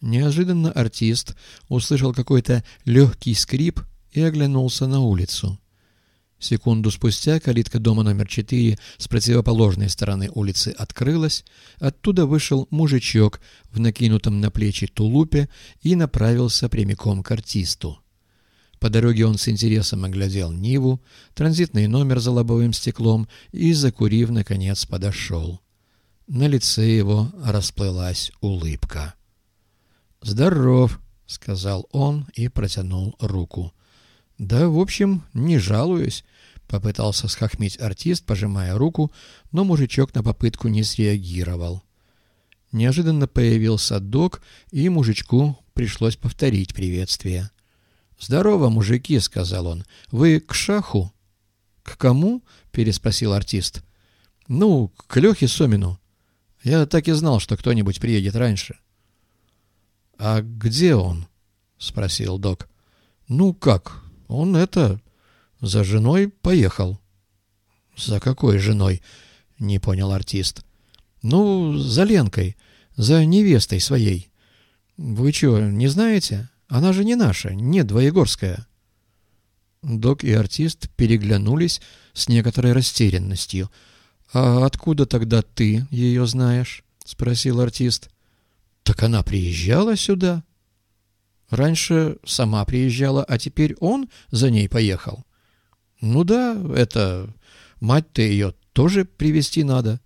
Неожиданно артист услышал какой-то легкий скрип и оглянулся на улицу. Секунду спустя калитка дома номер 4 с противоположной стороны улицы открылась, оттуда вышел мужичок в накинутом на плечи тулупе и направился прямиком к артисту. По дороге он с интересом оглядел Ниву, транзитный номер за лобовым стеклом и, закурив, наконец подошел. На лице его расплылась улыбка. «Здоров», — сказал он и протянул руку. «Да, в общем, не жалуюсь», — попытался схохмить артист, пожимая руку, но мужичок на попытку не среагировал. Неожиданно появился док, и мужичку пришлось повторить приветствие. «Здорово, мужики», — сказал он. «Вы к шаху?» «К кому?» — переспросил артист. «Ну, к Лехе Сомину. Я так и знал, что кто-нибудь приедет раньше». «А где он?» — спросил док. «Ну как? Он за женой поехал». «За какой женой?» — не понял артист. «Ну, за Ленкой, за невестой своей. Вы что, не знаете? Она же не наша, не Двоегорская». Док и артист переглянулись с некоторой растерянностью. «А откуда тогда ты ее знаешь?» — спросил артист. «Так она приезжала сюда?» «Раньше сама приезжала, а теперь он за ней поехал?» «Ну да, мать-то ее тоже привезти надо».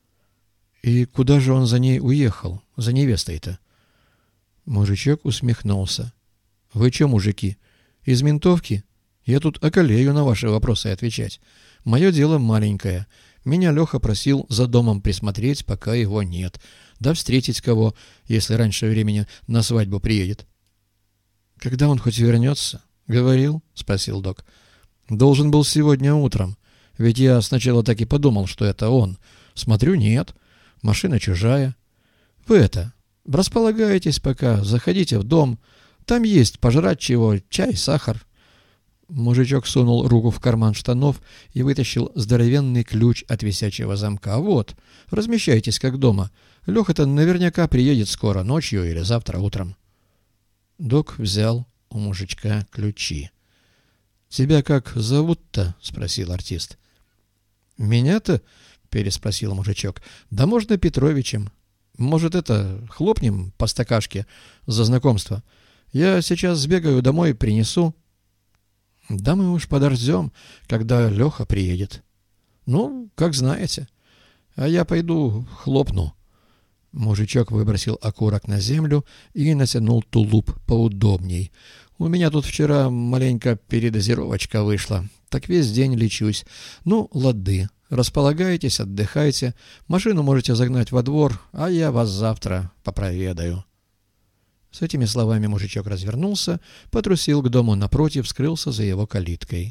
«И куда же он за ней уехал, за невестой-то?» Мужичок усмехнулся. «Вы че, мужики, из ментовки? Я тут околею на ваши вопросы отвечать. Мое дело маленькое. Меня Леха просил за домом присмотреть, пока его нет. Да встретить кого, если раньше времени на свадьбу приедет». «Когда он хоть вернется?» «Говорил?» — спросил док. «Должен был сегодня утром. Ведь я сначала так и подумал, что это он. Смотрю, нет. Машина чужая. Вы располагайтесь пока, заходите в дом. Там есть пожрать чего, чай, сахар». Мужичок сунул руку в карман штанов и вытащил здоровенный ключ от висячего замка. «Вот, размещайтесь как дома. Леха-то наверняка приедет скоро, ночью или завтра утром». Док взял у мужичка ключи. «Тебя как зовут-то?» — спросил артист. «Меня-то?» — переспросил мужичок. «Да можно Петровичем. Может, хлопнем по стакашке за знакомство? Я сейчас сбегаю домой, принесу». «Да мы уж подождем, когда Леха приедет». «Ну, как знаете. А я пойду хлопну». Мужичок выбросил окурок на землю и натянул тулуп поудобней. «У меня тут вчера маленько передозировочка вышла, так весь день лечусь. Ну, лады, располагайтесь, отдыхайте. Машину можете загнать во двор, а я вас завтра попроведаю». С этими словами мужичок развернулся, потрусил к дому напротив, скрылся за его калиткой.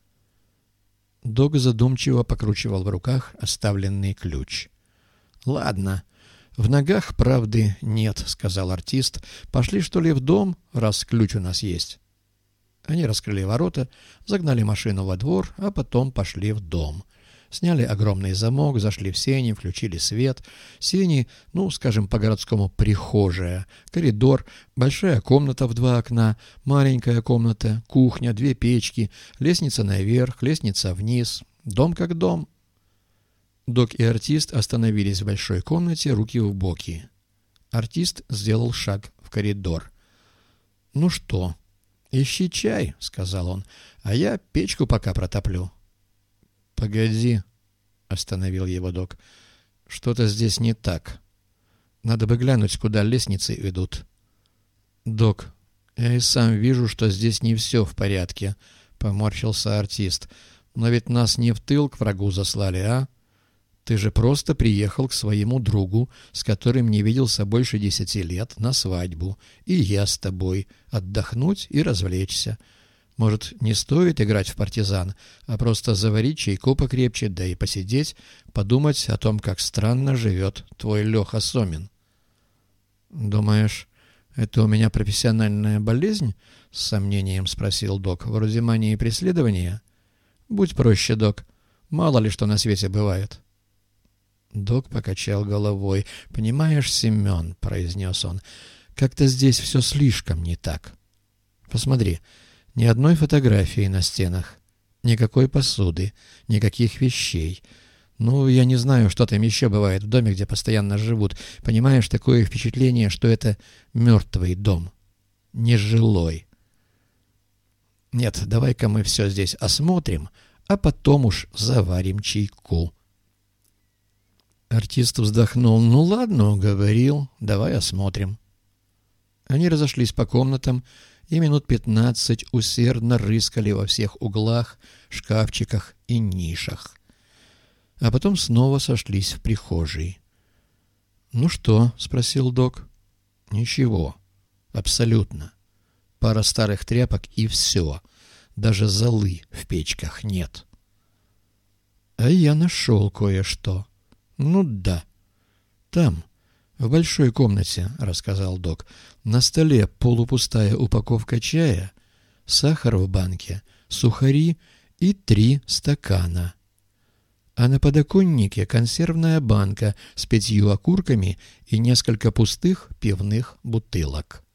Док задумчиво покручивал в руках оставленный ключ. «Ладно, в ногах правды нет», — сказал артист. «Пошли, что ли, в дом, раз ключ у нас есть». Они раскрыли ворота, загнали машину во двор, а потом пошли в дом. Сняли огромный замок, зашли в сени, включили свет. Сени, скажем по-городскому, прихожая, коридор, большая комната в 2 окна, маленькая комната, кухня, 2 печки, лестница наверх, лестница вниз. Дом как дом. Док и артист остановились в большой комнате, руки в боки. Артист сделал шаг в коридор. «Ну что, ищи чай», — сказал он, — «а я печку пока протоплю». «Погоди», — остановил его док, — «что-то здесь не так. Надо бы глянуть, куда лестницы ведут». «Док, я и сам вижу, что здесь не все в порядке», — поморщился артист. «Но ведь нас не в тыл к врагу заслали, а? Ты же просто приехал к своему другу, с которым не виделся больше 10 лет, на свадьбу, и я с тобой, отдохнуть и развлечься. Может, не стоит играть в партизан, а просто заварить чайку покрепче, да и посидеть, подумать о том, как странно живет твой Леха Сомин». «Думаешь, это у меня профессиональная болезнь?» — с сомнением спросил док. «Вроде мании преследования?» «Будь проще, док. Мало ли что на свете бывает». Док покачал головой. «Понимаешь, Семен, — произнес он, — Как-то здесь все слишком не так. Посмотри, ни одной фотографии на стенах, никакой посуды, никаких вещей. Ну, я не знаю, что там еще бывает в доме, где постоянно живут. Понимаешь, такое впечатление, что это мертвый дом, нежилой. Нет, давай-ка мы все здесь осмотрим, а потом уж заварим чайку. Артист вздохнул. Ну ладно, уговорил, давай осмотрим. Они разошлись по комнатам и минут 15 усердно рыскали во всех углах, шкафчиках и нишах. А потом снова сошлись в прихожей. «Ну что?» — спросил док. «Ничего. Абсолютно. Пара старых тряпок и все. Даже золы в печках нет». «А я нашел кое-что». «Ну да. Там, в большой комнате», — рассказал док. «На столе полупустая упаковка чая, сахар в банке, сухари и 3 стакана. А на подоконнике консервная банка с 5 окурками и несколько пустых пивных бутылок».